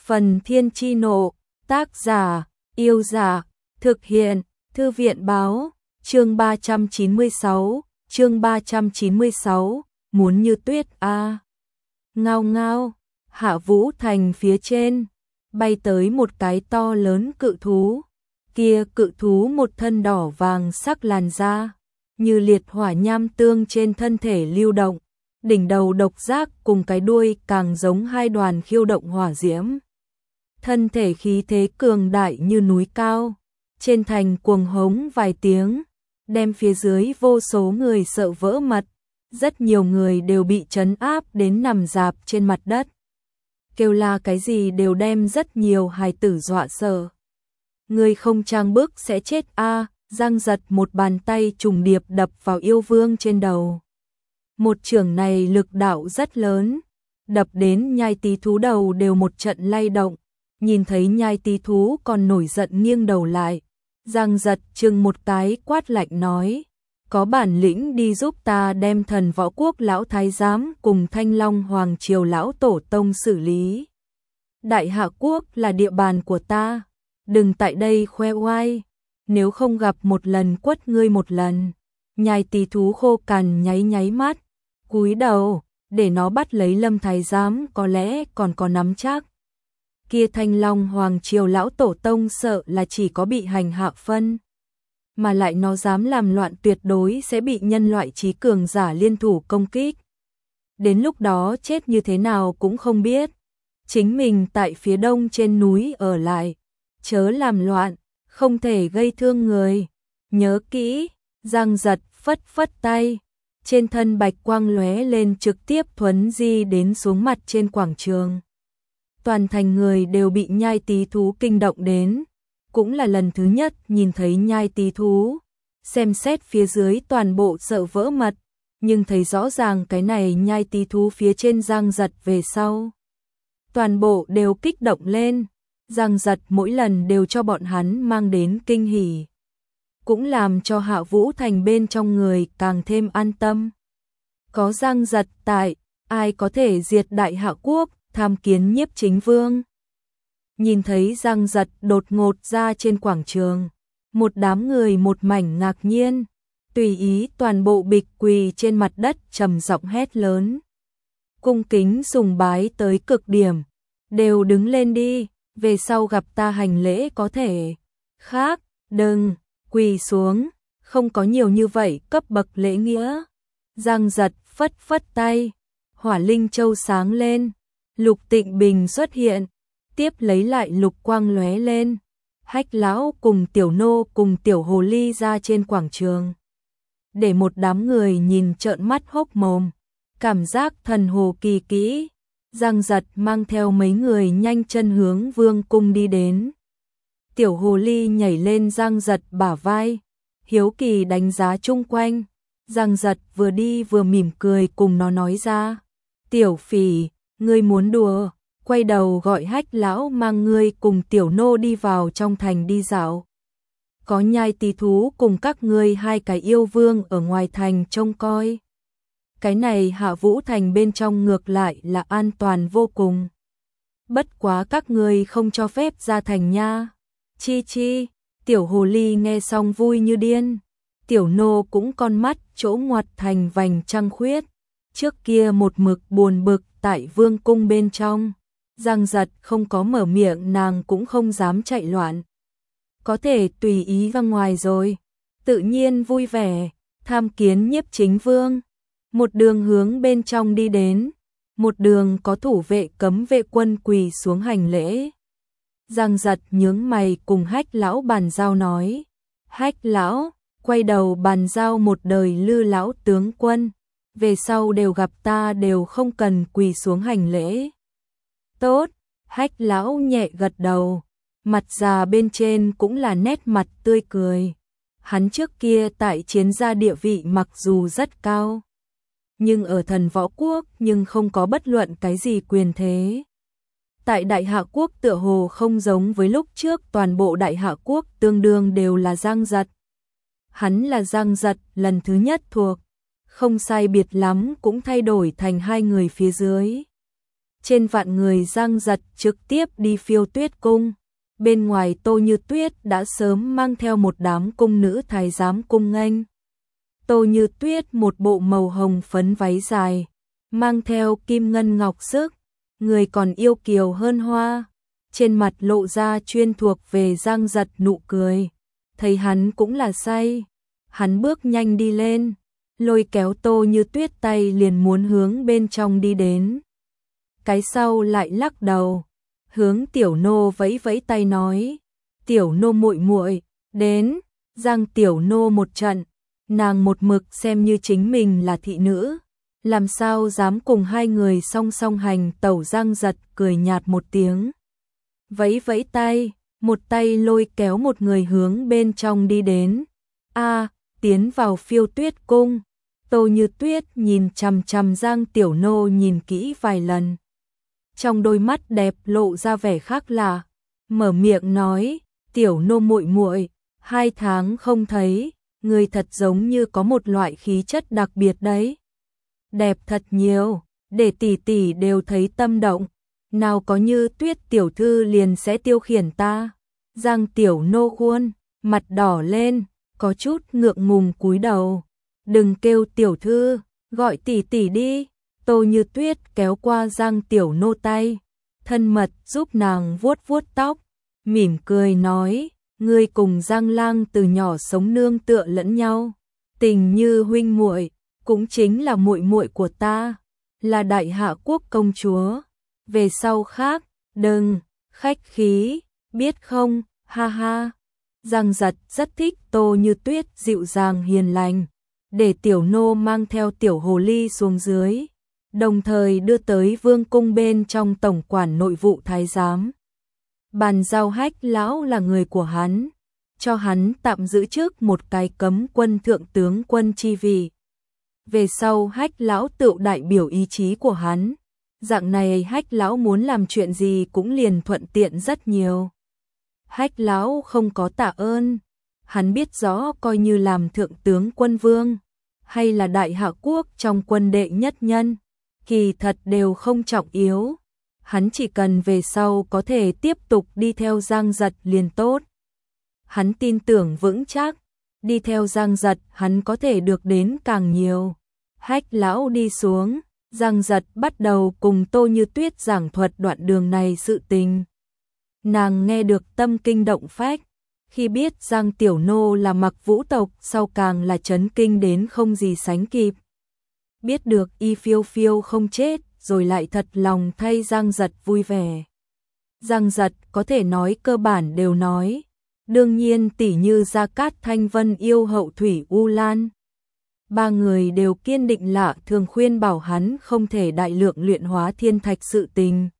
Phần Thiên Chi Nộ, tác giả, Yêu Giả, thực hiện, Thư viện Báo, chương 396, muốn như tuyết a. Ngao ngao, Hạ Vũ Thành phía trên, bay tới một cái to lớn cự thú. Kia cự thú một thân đỏ vàng sắc làn da, như liệt hỏa nham tương trên thân thể lưu động, đỉnh đầu độc giác cùng cái đuôi càng giống hai đoàn khiêu động hỏa diễm. Thân thể khí thế cường đại như núi cao, trên thành cuồng hống vài tiếng, đem phía dưới vô số người sợ vỡ mật, rất nhiều người đều bị trấn áp đến nằm rạp trên mặt đất. Kêu la cái gì đều đem rất nhiều hài tử dọa sợ. Người không trang bước sẽ chết a. Giang Giật một bàn tay trùng điệp đập vào yêu vương trên đầu. Một chưởng này lực đạo rất lớn, đập đến Nhai Tí Thú đầu đều một trận lay động. Nhìn thấy Nhai Tí Thú còn nổi giận nghiêng đầu lại, Giang Giật chừng một cái quát lạnh nói: có bản lĩnh đi giúp ta đem Thần Võ Quốc lão thái giám cùng Thanh Long Hoàng triều lão tổ tông xử lý. Đại Hạ Quốc là địa bàn của ta, đừng tại đây khoe oai, nếu không gặp một lần quất ngươi một lần. Nhai Tí Thú khô cằn nháy mắt, cúi đầu, để nó bắt lấy Lâm thái giám có lẽ còn có nắm chắc. Kia Thanh Long Hoàng triều lão tổ tông sợ là chỉ có bị hành hạ phân, mà lại nó dám làm loạn tuyệt đối sẽ bị nhân loại trí cường giả liên thủ công kích. Đến lúc đó chết như thế nào cũng không biết. Chính mình tại phía đông trên núi ở lại, chớ làm loạn, không thể gây thương người. Nhớ kỹ. Giang Giật phất phất tay, trên thân bạch quang lóe lên trực tiếp thuấn di đến xuống mặt trên quảng trường. Toàn thành người đều bị Nhai Tí Thú kinh động đến, cũng là lần thứ nhất nhìn thấy Nhai Tí Thú, xem xét phía dưới toàn bộ sợ vỡ mật, nhưng thấy rõ ràng cái này Nhai Tí Thú phía trên Giang Giật về sau. Toàn bộ đều kích động lên, Giang Giật mỗi lần đều cho bọn hắn mang đến kinh hỉ, cũng làm cho Hạ Vũ Thành bên trong người càng thêm an tâm. Có Giang Giật tại, ai có thể diệt Đại Hạ Quốc, tham kiến Nhiếp Chính Vương. Nhìn thấy Giang Giật đột ngột ra trên quảng trường, một đám người một mảnh ngạc nhiên, tùy ý toàn bộ bịch quỳ trên mặt đất trầm giọng hét lớn. Cung kính sùng bái tới cực điểm, đều đứng lên đi, về sau gặp ta hành lễ có thể. Khác, đừng, quỳ xuống, không có nhiều như vậy cấp bậc lễ nghĩa. Giang Giật phất phất tay, Hỏa Linh Châu sáng lên, Lục Tịnh Bình xuất hiện, tiếp lấy lại lục quang lóe lên. Hách lão cùng Tiểu Nô cùng Tiểu Hồ Ly ra trên quảng trường, để một đám người nhìn trợn mắt hốc mồm, cảm giác thần hồ kỳ kỹ. Giang Giật mang theo mấy người nhanh chân hướng vương cung đi đến. Tiểu Hồ Ly nhảy lên Giang Giật bả vai, hiếu kỳ đánh giá chung quanh. Giang Giật vừa đi vừa mỉm cười cùng nó nói ra: Tiểu Phỉ, ngươi muốn đùa? Quay đầu gọi Hách lão mang ngươi cùng Tiểu Nô đi vào trong thành đi dạo. Có Nhai Tí Thú cùng các ngươi hai cái yêu vương ở ngoài thành trông coi. Cái này Hạ Vũ Thành bên trong ngược lại là an toàn vô cùng. Bất quá các ngươi không cho phép ra thành nha. Chi chi, Tiểu Hồ Ly nghe xong vui như điên. Tiểu Nô cũng con mắt chỗ ngoặt thành vành trăng khuyết. Trước kia một mực buồn bực tại vương cung bên trong, Giang Giật không có mở miệng nàng cũng không dám chạy loạn. Có thể tùy ý ra ngoài rồi, tự nhiên vui vẻ, tham kiến Nhiếp Chính Vương. Một đường hướng bên trong đi đến, một đường có thủ vệ cấm vệ quân quỳ xuống hành lễ. Giang Giật nhướng mày cùng Hách lão bàn giao nói: Hách lão, quay đầu bàn giao một đời Lư lão tướng quân, về sau đều gặp ta đều không cần quỳ xuống hành lễ. Tốt. Hách lão nhẹ gật đầu, mặt già bên trên cũng là nét mặt tươi cười. Hắn trước kia tại Chiến gia địa vị mặc dù rất cao, nhưng ở Thần Võ Quốc nhưng không có bất luận cái gì quyền thế. Tại Đại Hạ Quốc tựa hồ không giống với lúc trước, toàn bộ Đại Hạ Quốc tương đương đều là Giang Giật. Hắn là Giang Giật lần thứ nhất thuộc, không sai biệt lắm cũng thay đổi thành hai người phía dưới. trên vạn người Giang Giật trực tiếp đi Phiêu Tuyết cung. Bên ngoài Tô Như Tuyết đã sớm mang theo một đám cung nữ thái giám cung nghênh. Tô Như Tuyết một bộ màu hồng phấn váy dài, mang theo kim ngân ngọc sức, người còn yêu kiều hơn hoa, trên mặt lộ ra chuyên thuộc về Giang Giật nụ cười. Thấy hắn cũng là say, hắn bước nhanh đi lên, lôi kéo Tô Như Tuyết tay liền muốn hướng bên trong đi đến. Cái sau lại lắc đầu, hướng Tiểu Nô vẫy vẫy tay nói: "Tiểu Nô muội muội, đến." Giang Tiểu Nô một trận, nàng một mực xem như chính mình là thị nữ, làm sao dám cùng hai người song song hành tẩu. Giang Giật cười nhạt một tiếng, vẫy vẫy tay, một tay lôi kéo một người hướng bên trong đi đến. Tiến vào Phiêu Tuyết cung. Tô Như Tuyết nhìn chằm chằm Giang Tiểu Nô nhìn kỹ vài lần, trong đôi mắt đẹp lộ ra vẻ khác lạ, mở miệng nói: "Tiểu Nô muội muội, 2 tháng không thấy, người thật giống như có một loại khí chất đặc biệt đấy. Đẹp thật nhiều, để tỷ tỷ đều thấy tâm động, nào có Như Tuyết tiểu thư liền sẽ tiêu khiển ta." Giang Tiểu Nô khuôn mặt đỏ lên, có chút ngượng ngùng cúi đầu. "Đừng kêu tiểu thư, gọi tỷ tỷ đi." Tô Như Tuyết kéo qua Giang Tiểu Nô tay, thân mật giúp nàng vuốt vuốt tóc, mỉm cười nói: "Ngươi cùng Giang Lang từ nhỏ sống nương tựa lẫn nhau, tình như huynh muội, cũng chính là muội muội của ta, là Đại Hạ quốc công chúa. Về sau khác, đừng khách khí, biết không?" Ha ha. Giang Giật rất thích Tô Như Tuyết dịu dàng hiền lành, để Tiểu Nô mang theo Tiểu Hồ Ly xuống dưới, đồng thời đưa tới vương cung bên trong tổng quản nội vụ thái giám. Bàn giao Hách lão là người của hắn, cho hắn tạm giữ trước một cái cấm quân thượng tướng quân chi vị. Về sau Hách lão tự đại biểu ý chí của hắn, dạng này Hách lão muốn làm chuyện gì cũng liền thuận tiện rất nhiều. Hách lão không có tạ ơn, hắn biết rõ coi như làm thượng tướng quân vương, hay là Đại Hạ quốc trong quân đệ nhất nhân, kỳ thật đều không trọng yếu. Hắn chỉ cần về sau có thể tiếp tục đi theo Giang Giật liền tốt. Hắn tin tưởng vững chắc, đi theo Giang Giật hắn có thể được đến càng nhiều. Hách lão đi xuống, Giang Giật bắt đầu cùng Tô Như Tuyết giảng thuật đoạn đường này sự tình. Nàng nghe được tâm kinh động phách, khi biết Giang Tiểu Nô là Mặc Vũ tộc sau càng là chấn kinh đến không gì sánh kịp. Biết được y Phiêu Phiêu không chết, rồi lại thật lòng thay Giang Giật vui vẻ. Giang Giật có thể nói cơ bản đều nói, đương nhiên tỷ như Gia Cát Thanh Vân yêu hậu Thủy U Lan. 3 người đều kiên định lạ thường khuyên bảo hắn không thể đại lượng luyện hóa thiên thạch sự tình.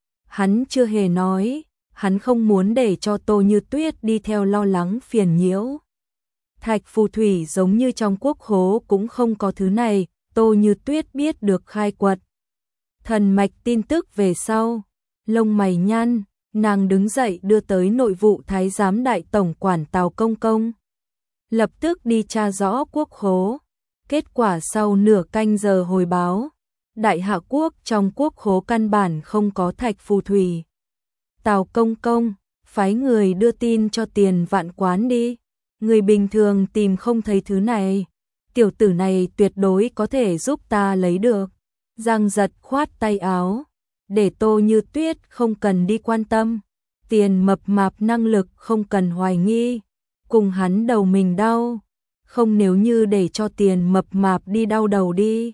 Hắn chưa hề nói, hắn không muốn để cho Tô Như Tuyết đi theo lo lắng phiền nhiễu. Thạch phù thủy giống như trong quốc khố cũng không có thứ này. Tô Như Tuyết biết được khai quật thần mạch tin tức về sau, lông mày nhăn, nàng đứng dậy đưa tới nội vụ thái giám đại tổng quản Tào Công Công. Lập tức đi tra rõ quốc khố, kết quả sau nửa canh giờ hồi báo, Đại Hạ quốc trong quốc khố căn bản không có thạch phù thủy. Tào Công Công, phái người đưa tin cho Tiền Vạn quán đi, người bình thường tìm không thấy thứ này. Tiểu tử này tuyệt đối có thể giúp ta lấy được. Giang Giật khoát tay áo, để Tô Như Tuyết không cần đi quan tâm. Tiền mập mạp năng lực không cần hoài nghi, cùng hắn đầu mình đau, không nếu như để cho Tiền mập mạp đi đau đầu đi.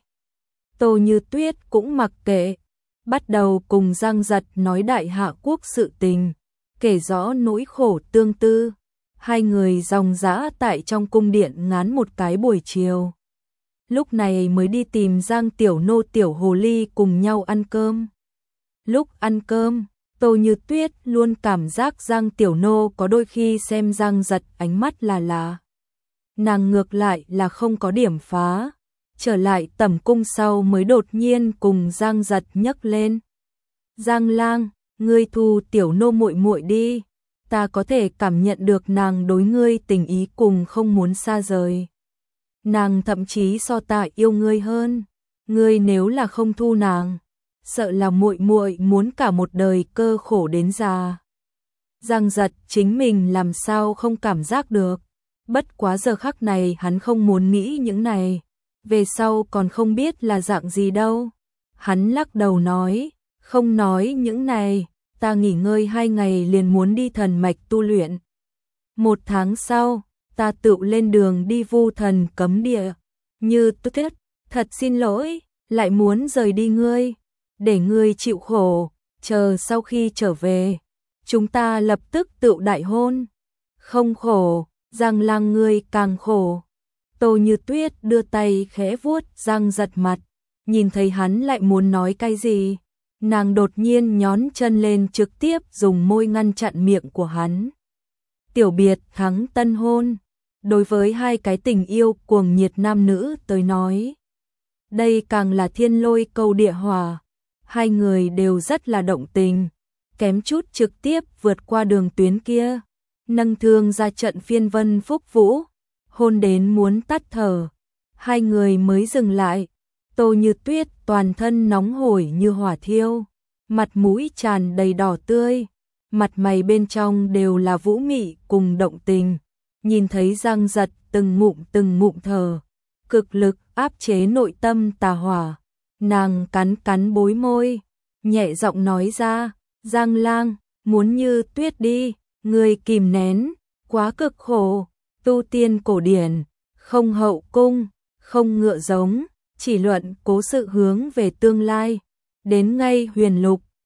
Tô Như Tuyết cũng mặc kệ, bắt đầu cùng Giang Giật nói Đại Hạ quốc sự tình, kể rõ nỗi khổ tương tư. Hai người dòng dã tại trong cung điện ngán một cái buổi chiều. Lúc này mới đi tìm Giang Tiểu Nô Tiểu Hồ Ly cùng nhau ăn cơm. Lúc ăn cơm, Tô Như Tuyết luôn cảm giác Giang Tiểu Nô có đôi khi xem Giang Giật ánh mắt là lạ. Nàng ngược lại là không có điểm phá. Trở lại tẩm cung sau mới đột nhiên cùng Giang Giật nhấc lên. Giang Lang, ngươi thu Tiểu Nô muội muội đi. Ta có thể cảm nhận được nàng đối ngươi tình ý cùng không muốn xa rời. Nàng thậm chí so ta yêu ngươi hơn. Ngươi nếu là không thu nàng, sợ là muội muội muốn cả một đời cơ khổ đến già. Giang Giật chính mình làm sao không cảm giác được, bất quá giờ khắc này hắn không muốn nghĩ những này, về sau còn không biết là dạng gì đâu. Hắn lắc đầu nói, không nói những này, ta nghỉ ngơi 2 ngày liền muốn đi thần mạch tu luyện. 1 tháng sau, ta tự lên đường đi Vu Thần cấm địa. Như Tuyết, thật xin lỗi, lại muốn rời đi ngươi, để ngươi chịu khổ, chờ sau khi trở về, chúng ta lập tức tự đại hôn. Không khổ, Giang Lang ngươi càng khổ. Tô Như Tuyết đưa tay khẽ vuốt Giang Giật mặt, nhìn thấy hắn lại muốn nói cái gì, nàng đột nhiên nhón chân lên trực tiếp dùng môi ngăn chặn miệng của hắn. Tiểu biệt thắng tân hôn, đối với hai cái tình yêu cuồng nhiệt nam nữ tới nói, đây càng là thiên lôi câu địa hỏa, hai người đều rất là động tình, kém chút trực tiếp vượt qua đường tuyến kia, nâng thương ra trận phiên vân phúc vũ, hôn đến muốn tắt thở, hai người mới dừng lại. Tô Như Tuyết toàn thân nóng hổi như hỏa thiêu, mặt mũi tràn đầy đỏ tươi, mặt mày bên trong đều là vũ mị cùng động tình, nhìn thấy Giang Giật từng ngụm thở, cực lực áp chế nội tâm tà hỏa, nàng cắn cắn bối môi, nhẹ giọng nói ra, Giang Lang, muốn Như Tuyết đi, người kìm nén, quá cực khổ, tu tiên cổ điển, không hậu cung, không ngựa giống, chỉ luận cố sự hướng về tương lai, đến ngay huyền lục,